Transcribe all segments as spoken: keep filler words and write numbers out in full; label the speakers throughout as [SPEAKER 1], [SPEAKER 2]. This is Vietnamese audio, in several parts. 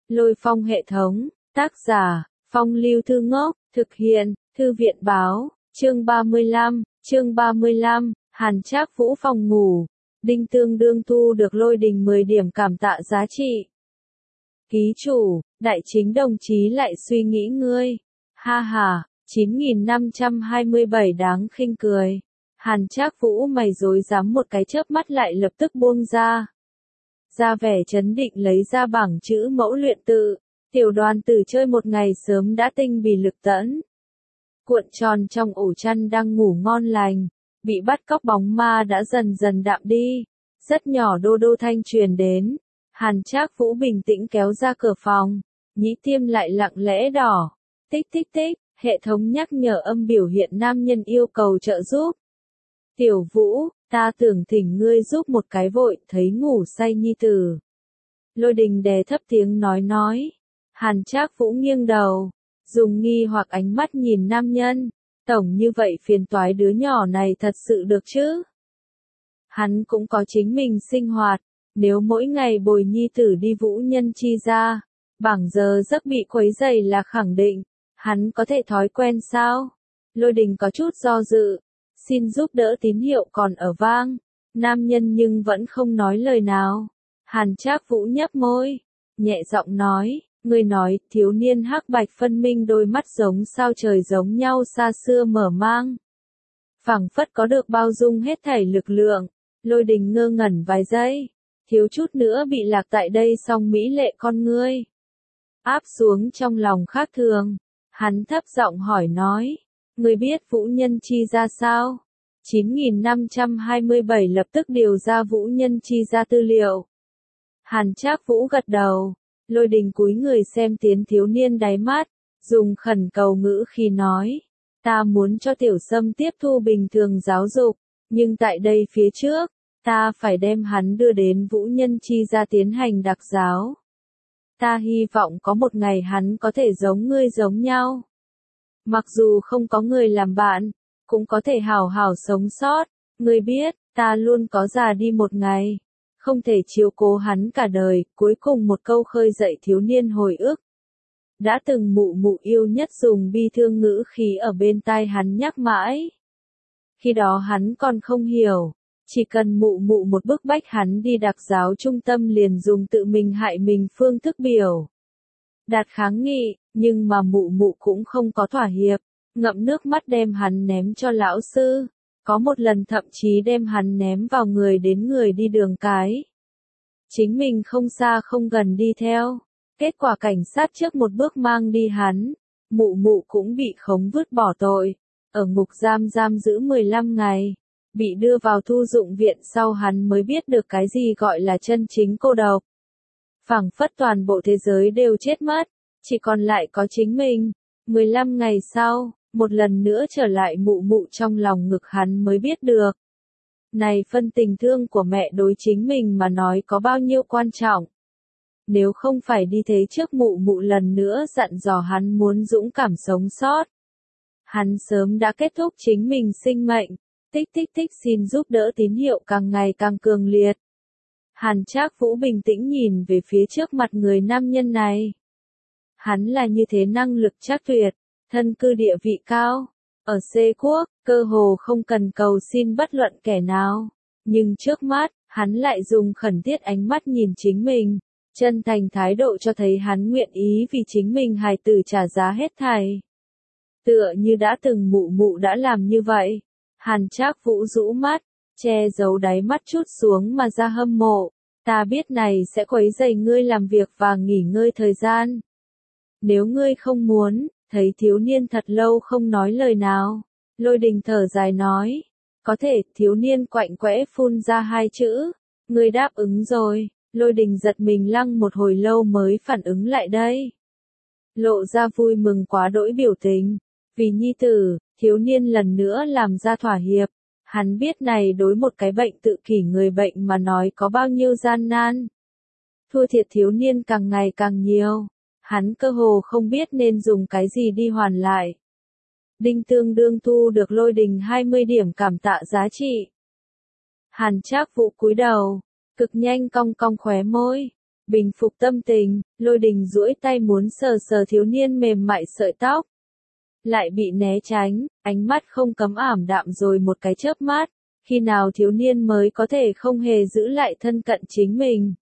[SPEAKER 1] Lôi Phong hệ thống, tác giả, Phong Lưu Thư Ngốc, thực hiện, Thư viện Báo, chương ba mươi lăm, chương ba mươi lăm, Hàn Trác Vũ phòng ngủ, Đinh Tương Đương thu được Lôi Đình mười điểm cảm tạ giá trị. Ký chủ, đại chính đồng chí lại suy nghĩ ngươi, ha ha, chín nghìn năm trăm hai mươi bảy đáng khinh cười. Hàn Trác Vũ mày rối rắm một cái chớp mắt lại lập tức buông ra. Ra vẻ chấn định lấy ra bảng chữ mẫu luyện tự, tiểu đoàn tử chơi một ngày sớm đã tinh bì lực tẫn. Cuộn tròn trong ổ chăn đang ngủ ngon lành, bị bắt cóc bóng ma đã dần dần đạm đi, rất nhỏ đô đô thanh truyền đến. Hàn Trác Vũ bình tĩnh kéo ra cửa phòng, nhĩ tiêm lại lặng lẽ đỏ, tích tích tích, hệ thống nhắc nhở âm biểu hiện nam nhân yêu cầu trợ giúp. Tiểu Vũ, ta tưởng thỉnh ngươi giúp một cái vội, thấy ngủ say nhi tử. Lôi Đình đè thấp tiếng nói nói. Hàn Trác Vũ nghiêng đầu, dùng nghi hoặc ánh mắt nhìn nam nhân, tổng như vậy phiền toái đứa nhỏ này thật sự được chứ? Hắn cũng có chính mình sinh hoạt, nếu mỗi ngày bồi nhi tử đi Vũ Nhân Chi ra, bảng giờ giấc bị quấy rầy là khẳng định, hắn có thể thói quen sao? Lôi Đình có chút do dự. Xin giúp đỡ tín hiệu còn ở vang, nam nhân nhưng vẫn không nói lời nào. Hàn Trác Vũ nhấp môi, nhẹ giọng nói, người nói, thiếu niên hắc bạch phân minh đôi mắt giống sao trời giống nhau xa xưa mở mang. Phảng phất có được bao dung hết thảy lực lượng, Lôi Đình ngơ ngẩn vài giây, thiếu chút nữa bị lạc tại đây song mỹ lệ con ngươi. Áp xuống trong lòng khác thường, hắn thấp giọng hỏi nói. Người biết Vũ Nhân Chi ra sao? chín nghìn năm trăm hai mươi bảy lập tức điều ra Vũ Nhân Chi ra tư liệu. Hàn Trác Vũ gật đầu, Lôi Đình cúi người xem tiến thiếu niên đáy mắt, dùng khẩn cầu ngữ khi nói. Ta muốn cho tiểu sâm tiếp thu bình thường giáo dục, nhưng tại đây phía trước, ta phải đem hắn đưa đến Vũ Nhân Chi ra tiến hành đặc giáo. Ta hy vọng có một ngày hắn có thể giống ngươi giống nhau. Mặc dù không có người làm bạn, cũng có thể hào hào sống sót, ngươi biết, ta luôn có già đi một ngày, không thể chiếu cố hắn cả đời, cuối cùng một câu khơi dậy thiếu niên hồi ức. Đã từng mụ mụ yêu nhất dùng bi thương ngữ khí ở bên tai hắn nhắc mãi. Khi đó hắn còn không hiểu, chỉ cần mụ mụ một bức bách hắn đi đặc giáo trung tâm liền dùng tự mình hại mình phương thức biểu đạt kháng nghị, nhưng mà mụ mụ cũng không có thỏa hiệp, ngậm nước mắt đem hắn ném cho lão sư, có một lần thậm chí đem hắn ném vào người đến người đi đường cái. Chính mình không xa không gần đi theo, kết quả cảnh sát trước một bước mang đi hắn, mụ mụ cũng bị khống vứt bỏ tội, ở ngục giam giam giữ mười lăm ngày, bị đưa vào thu dụng viện sau hắn mới biết được cái gì gọi là chân chính cô độc. Phảng phất toàn bộ thế giới đều chết mất, chỉ còn lại có chính mình. mười lăm ngày sau, một lần nữa trở lại mụ mụ trong lòng ngực hắn mới biết được. Này phân tình thương của mẹ đối chính mình mà nói có bao nhiêu quan trọng. Nếu không phải đi thế trước mụ mụ lần nữa dặn dò hắn muốn dũng cảm sống sót. Hắn sớm đã kết thúc chính mình sinh mệnh, tích tích tích xin giúp đỡ tín hiệu càng ngày càng cường liệt. Hàn Trác Vũ bình tĩnh nhìn về phía trước mặt người nam nhân này. Hắn là như thế năng lực chắc tuyệt, thân cư địa vị cao, ở C quốc, cơ hồ không cần cầu xin bất luận kẻ nào. Nhưng trước mắt, hắn lại dùng khẩn thiết ánh mắt nhìn chính mình, chân thành thái độ cho thấy hắn nguyện ý vì chính mình hài tử trả giá hết thảy. Tựa như đã từng mụ mụ đã làm như vậy, Hàn Trác Vũ rũ mắt, che giấu đáy mắt chút xuống mà ra hâm mộ. Ta biết này sẽ quấy rầy ngươi làm việc và nghỉ ngơi thời gian. Nếu ngươi không muốn, thấy thiếu niên thật lâu không nói lời nào. Lôi Đình thở dài nói. Có thể, thiếu niên quạnh quẽ phun ra hai chữ. Ngươi đáp ứng rồi. Lôi Đình giật mình lăng một hồi lâu mới phản ứng lại đây. Lộ ra vui mừng quá đỗi biểu tình. Vì nhi tử, thiếu niên lần nữa làm ra thỏa hiệp. Hắn biết này đối một cái bệnh tự kỷ người bệnh mà nói có bao nhiêu gian nan. Thua thiệt thiếu niên càng ngày càng nhiều. Hắn cơ hồ không biết nên dùng cái gì đi hoàn lại. Đinh Tương Đương thu được Lôi Đình hai mươi điểm cảm tạ giá trị. Hàn Trác Vũ cúi đầu, cực nhanh cong cong khóe môi. Bình phục tâm tình, Lôi Đình duỗi tay muốn sờ sờ thiếu niên mềm mại sợi tóc. Lại bị né tránh, ánh mắt không cấm ảm đạm rồi một cái chớp mắt, khi nào thiếu niên mới có thể không hề giữ lại thân cận chính mình.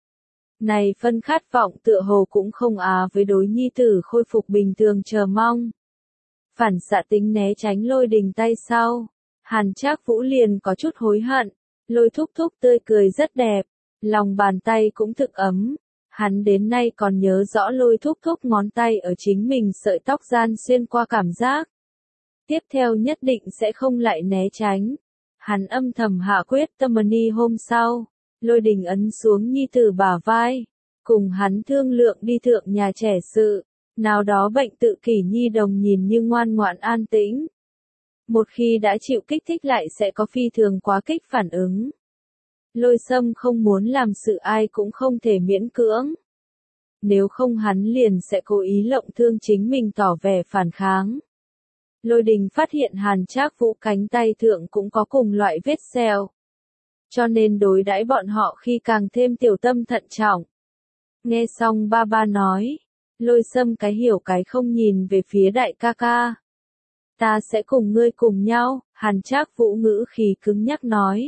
[SPEAKER 1] Này phân khát vọng tựa hồ cũng không á với đối nhi tử khôi phục bình thường chờ mong. Phản xạ tính né tránh Lôi Đình tay sau, Hàn Trác Vũ liền có chút hối hận, Lôi thúc thúc tươi cười rất đẹp, lòng bàn tay cũng thực ấm. Hắn đến nay còn nhớ rõ Lôi thúc thúc ngón tay ở chính mình sợi tóc gian xuyên qua cảm giác. Tiếp theo nhất định sẽ không lại né tránh. Hắn âm thầm hạ quyết tâm. Ni hôm sau, Lôi Đình ấn xuống nhi tử bả vai, cùng hắn thương lượng đi thượng nhà trẻ sự, nào đó bệnh tự kỷ nhi đồng nhìn như ngoan ngoãn an tĩnh. Một khi đã chịu kích thích lại sẽ có phi thường quá kích phản ứng. Lôi Sâm không muốn làm sự ai cũng không thể miễn cưỡng. Nếu không hắn liền sẽ cố ý lộng thương chính mình tỏ vẻ phản kháng. Lôi Đình phát hiện Hàn Trác Vũ cánh tay thượng cũng có cùng loại vết sẹo. Cho nên đối đãi bọn họ khi càng thêm tiểu tâm thận trọng. Nghe xong ba ba nói, Lôi Sâm cái hiểu cái không nhìn về phía đại ca ca. Ta sẽ cùng ngươi cùng nhau, Hàn Trác Vũ ngữ khí cứng nhắc nói.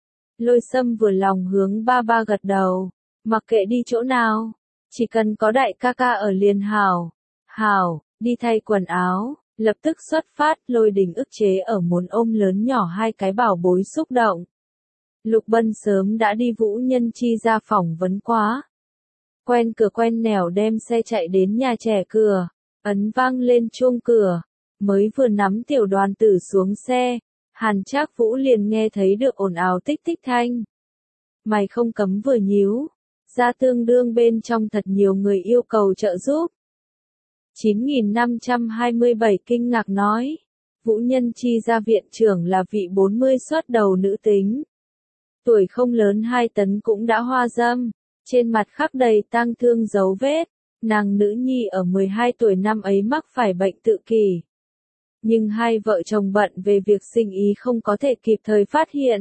[SPEAKER 1] Lôi Sâm vừa lòng hướng ba ba gật đầu, mặc kệ đi chỗ nào, chỉ cần có đại ca ca ở liền hảo. Hảo, đi thay quần áo, lập tức xuất phát. Lôi Đình ức chế ở muốn ôm lớn nhỏ hai cái bảo bối xúc động. Lục Bân sớm đã đi Vũ Nhân Chi ra phỏng vấn quá. Quen cửa quen nẻo đem xe chạy đến nhà trẻ cửa, ấn vang lên chuông cửa, mới vừa nắm tiểu đoàn tử xuống xe, Hàn Trác Vũ liền nghe thấy được ồn ào tích tích thanh. Mày không cấm vừa nhíu, ra tương đương bên trong thật nhiều người yêu cầu trợ giúp. chín nghìn năm trăm hai mươi bảy kinh ngạc nói, Vũ Nhân Chi ra viện trưởng là vị bốn mươi xuất đầu nữ tính. Tuổi không lớn hai tấn cũng đã hoa dâm, trên mặt khắc đầy tang thương dấu vết, nàng nữ nhi ở mười hai tuổi năm ấy mắc phải bệnh tự kỷ. Nhưng hai vợ chồng bận về việc sinh ý không có thể kịp thời phát hiện.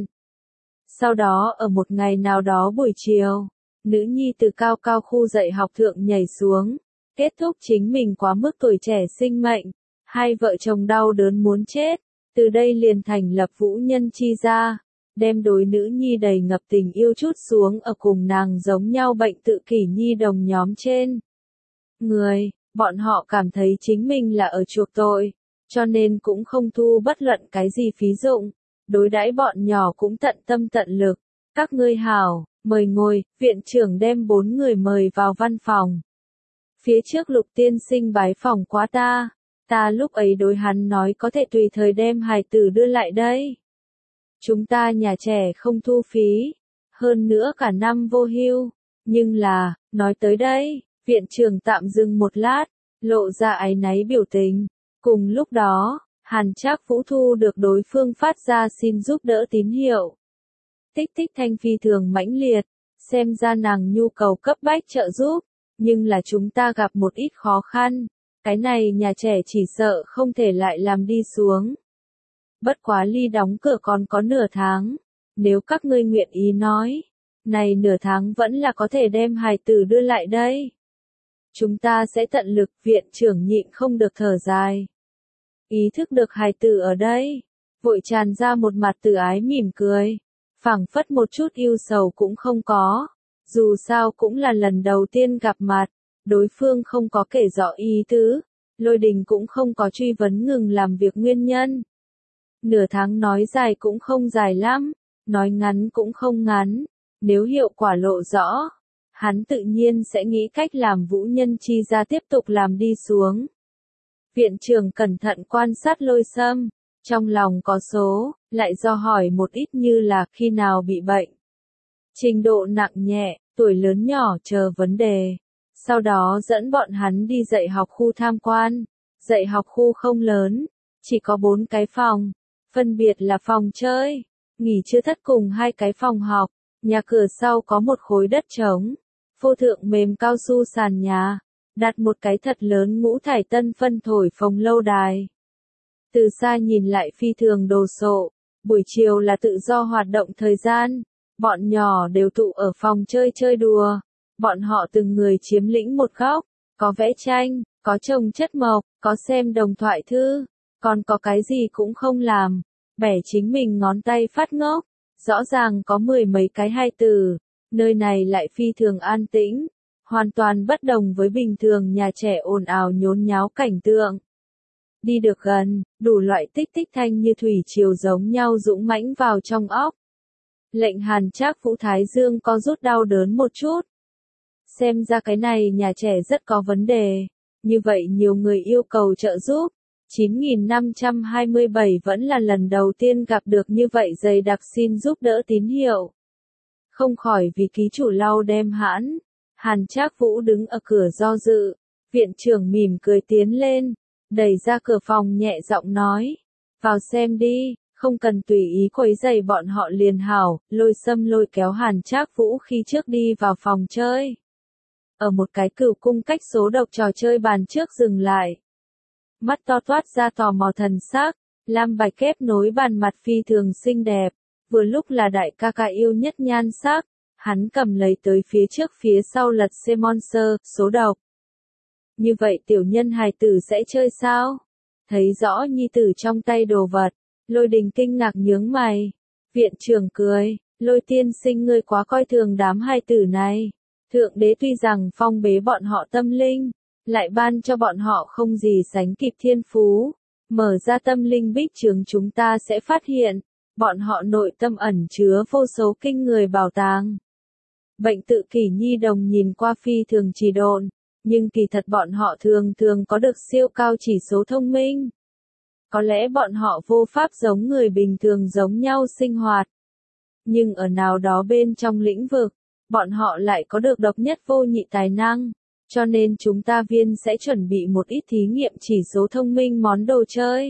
[SPEAKER 1] Sau đó ở một ngày nào đó buổi chiều, nữ nhi từ cao cao khu dạy học thượng nhảy xuống, kết thúc chính mình quá mức tuổi trẻ sinh mệnh, hai vợ chồng đau đớn muốn chết, từ đây liền thành lập Vũ Nhân Chi ra, đem đối nữ nhi đầy ngập tình yêu chút xuống ở cùng nàng giống nhau bệnh tự kỷ nhi đồng nhóm trên. Người, bọn họ cảm thấy chính mình là ở chuộc tội, cho nên cũng không thu bất luận cái gì phí dụng, đối đãi bọn nhỏ cũng tận tâm tận lực. Các ngươi hảo, mời ngồi, viện trưởng đem bốn người mời vào văn phòng. Phía trước Lục tiên sinh bái phòng quá ta, ta lúc ấy đối hắn nói có thể tùy thời đem hài tử đưa lại đây. Chúng ta nhà trẻ không thu phí, hơn nữa cả năm vô hưu, nhưng là, nói tới đây, viện trưởng tạm dừng một lát, lộ ra áy náy biểu tình. Cùng lúc đó, Hàn Trác Vũ thu được đối phương phát ra xin giúp đỡ tín hiệu. Tích tích thanh phi thường mãnh liệt, xem ra nàng nhu cầu cấp bách trợ giúp, nhưng là chúng ta gặp một ít khó khăn, cái này nhà trẻ chỉ sợ không thể lại làm đi xuống. Bất quá ly đóng cửa còn có nửa tháng, nếu các ngươi nguyện ý nói, này nửa tháng vẫn là có thể đem hài tử đưa lại đây. Chúng ta sẽ tận lực. Viện trưởng nhịn không được thở dài. Ý thức được hài tử ở đây, vội tràn ra một mặt từ ái mỉm cười, phảng phất một chút yêu sầu cũng không có, dù sao cũng là lần đầu tiên gặp mặt, đối phương không có kể rõ ý tứ, Lôi Đình cũng không có truy vấn ngừng làm việc nguyên nhân. Nửa tháng nói dài cũng không dài lắm, nói ngắn cũng không ngắn, nếu hiệu quả lộ rõ, hắn tự nhiên sẽ nghĩ cách làm Vũ Nhân Chi ra tiếp tục làm đi xuống. Viện trưởng cẩn thận quan sát Lôi Sâm, trong lòng có số, lại do hỏi một ít như là khi nào bị bệnh, trình độ nặng nhẹ, tuổi lớn nhỏ chờ vấn đề. Sau đó dẫn bọn hắn đi dạy học khu tham quan. Dạy học khu không lớn, chỉ có bốn cái phòng, phân biệt là phòng chơi, nghỉ trưa thất cùng hai cái phòng học. Nhà cửa sau có một khối đất trống, phô thượng mềm cao su sàn nhà, đặt một cái thật lớn ngũ thải tân phân thổi phồng lâu đài. Từ xa nhìn lại phi thường đồ sộ, buổi chiều là tự do hoạt động thời gian, bọn nhỏ đều tụ ở phòng chơi chơi đùa, Bọn họ từng người chiếm lĩnh một góc, có vẽ tranh, có trồng chất mộc, có xem đồng thoại thư, còn có cái gì cũng không làm, bẻ chính mình ngón tay phát ngốc. Rõ ràng có mười mấy cái hai từ, nơi này lại phi thường an tĩnh, hoàn toàn bất đồng với bình thường nhà trẻ ồn ào nhốn nháo cảnh tượng. Đi được gần, đủ loại tích tích thanh như thủy triều giống nhau dũng mãnh vào trong óc. Lệnh Hàn Trác Vũ thái dương co rút đau đớn một chút. Xem ra cái này nhà trẻ rất có vấn đề, như vậy nhiều người yêu cầu trợ giúp. chín nghìn năm trăm hai mươi bảy vẫn là lần đầu tiên gặp được như vậy dày đặc xin giúp đỡ tín hiệu. Không khỏi vì ký chủ lau đem hãn. Hàn Trác Vũ đứng ở cửa do dự. Viện trưởng mỉm cười tiến lên, đẩy ra cửa phòng nhẹ giọng nói. Vào xem đi, không cần tùy ý quấy rầy bọn họ liền hảo. Lôi Sâm lôi kéo Hàn Trác Vũ khi trước đi vào phòng chơi. Ở một cái cửu cung cách số độc trò chơi bàn trước dừng lại. Mắt to toát ra tò mò thần sắc, lam bạch kép nối bàn mặt phi thường xinh đẹp, vừa lúc là đại ca ca yêu nhất nhan sắc, hắn cầm lấy tới phía trước phía sau lật xe monster, số độc. Như vậy tiểu nhân hài tử sẽ chơi sao? Thấy rõ nhi tử trong tay đồ vật, Lôi Đình kinh ngạc nhướng mày. Viện trưởng cười, Lôi tiên sinh ngươi quá coi thường đám hài tử này. Thượng đế tuy rằng phong bế bọn họ tâm linh, lại ban cho bọn họ không gì sánh kịp thiên phú. Mở ra tâm linh bích trướng chúng ta sẽ phát hiện, bọn họ nội tâm ẩn chứa vô số kinh người bảo tàng. Bệnh tự kỷ nhi đồng nhìn qua phi thường trì độn, nhưng kỳ thật bọn họ thường thường có được siêu cao chỉ số thông minh. Có lẽ bọn họ vô pháp giống người bình thường giống nhau sinh hoạt. Nhưng ở nào đó bên trong lĩnh vực, bọn họ lại có được độc nhất vô nhị tài năng. Cho nên chúng ta viên sẽ chuẩn bị một ít thí nghiệm chỉ số thông minh món đồ chơi.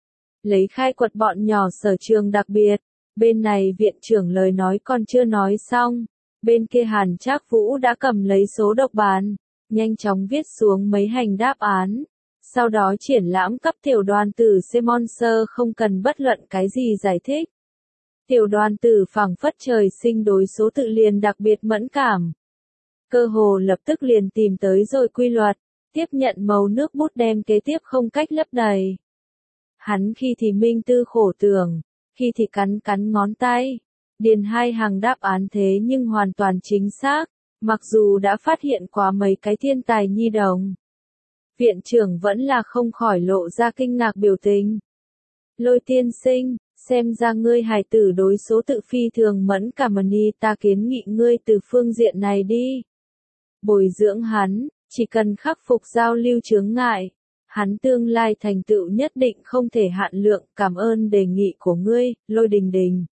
[SPEAKER 1] Lấy khai quật bọn nhỏ sở trường đặc biệt. Bên này viện trưởng lời nói còn chưa nói xong. Bên kia Hàn Trác Vũ đã cầm lấy số độc bàn, nhanh chóng viết xuống mấy hành đáp án. Sau đó triển lãm cấp tiểu đoàn tử Semonser không cần bất luận cái gì giải thích. Tiểu đoàn tử phảng phất trời sinh đối số tự liền đặc biệt mẫn cảm. Cơ hồ lập tức liền tìm tới rồi quy luật, tiếp nhận màu nước bút đem kế tiếp không cách lấp đầy. Hắn khi thì minh tư khổ tưởng, khi thì cắn cắn ngón tay, điền hai hàng đáp án thế nhưng hoàn toàn chính xác, mặc dù đã phát hiện quá mấy cái thiên tài nhi đồng. Viện trưởng vẫn là không khỏi lộ ra kinh ngạc biểu tình. Lôi tiên sinh, xem ra ngươi hài tử đối số tự phi thường mẫn cảm ni ta kiến nghị ngươi từ phương diện này đi. Bồi dưỡng hắn, chỉ cần khắc phục giao lưu chướng ngại, hắn tương lai thành tựu nhất định không thể hạn lượng. Cảm ơn đề nghị của ngươi, Lôi Đình Đình.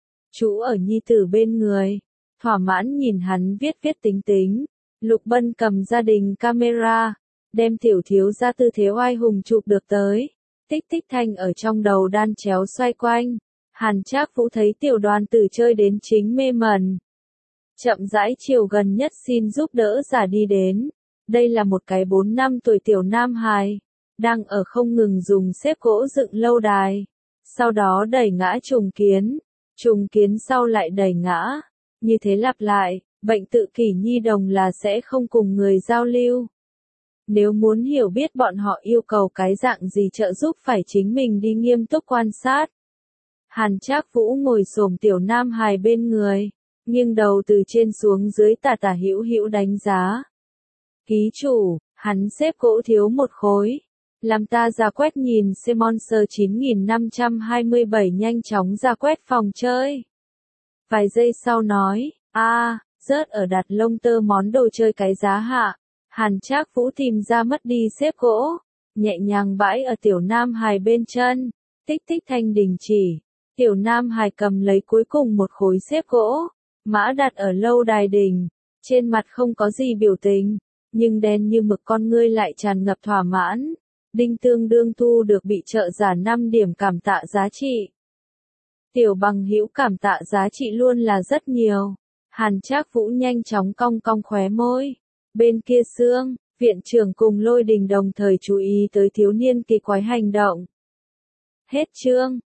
[SPEAKER 1] Chú ở nhi tử bên người, thỏa mãn nhìn hắn viết viết tính tính. Lục Bân cầm gia đình camera, đem tiểu thiếu gia tư thế oai hùng chụp được tới. Tích tích thanh ở trong đầu đan chéo xoay quanh. Hàn Trác Vũ thấy tiểu đoàn tử chơi đến chính mê mẩn. Chậm rãi chiều gần nhất xin giúp đỡ giả đi đến. Đây là một cái bốn năm tuổi tiểu nam hài, đang ở không ngừng dùng xếp gỗ dựng lâu đài. Sau đó đẩy ngã trùng kiến, trùng kiến sau lại đẩy ngã. Như thế lặp lại, bệnh tự kỷ nhi đồng là sẽ không cùng người giao lưu. Nếu muốn hiểu biết bọn họ yêu cầu cái dạng gì trợ giúp phải chính mình đi nghiêm túc quan sát. Hàn Trác Vũ ngồi xổm tiểu nam hài bên người, nghiêng đầu từ trên xuống dưới tả tả hữu hữu đánh giá. Ký chủ, hắn xếp gỗ thiếu một khối. Làm ta ra quét nhìn Semonser chín nghìn năm trăm hai mươi bảy nhanh chóng ra quét phòng chơi. Vài giây sau nói, a à, rớt ở đặt lông tơ món đồ chơi cái giá hạ. Hàn Trác Vũ tìm ra mất đi xếp gỗ, nhẹ nhàng bãi ở tiểu nam hài bên chân. Tích tích thanh đình chỉ. Tiểu nam hài cầm lấy cuối cùng một khối xếp gỗ, mã đặt ở lâu đài đỉnh. Trên mặt không có gì biểu tình, nhưng đen như mực con ngươi lại tràn ngập thỏa mãn. Đinh tương đương thu được bị trợ giả năm điểm cảm tạ giá trị. Tiểu bằng hữu cảm tạ giá trị luôn là rất nhiều. Hàn Trác Vũ nhanh chóng cong cong khóe môi. Bên kia xương, viện trưởng cùng Lôi Đình đồng thời chú ý tới thiếu niên kỳ quái hành động. Hết chương.